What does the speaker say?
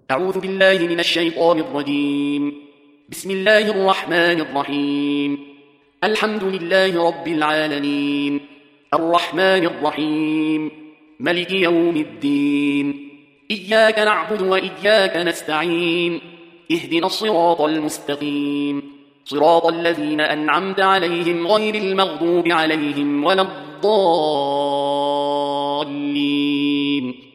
أعوذ بالله من الشيطان الرجيم. بسم الله الرحمن الرحيم. الحمد لله رب العالمين، الرحمن الرحيم، ملك يوم الدين. إياك نعبد وإياك نستعين. اهدنا الصراط المستقيم، صراط الذين أنعمت عليهم غير المغضوب عليهم ولا الضالين.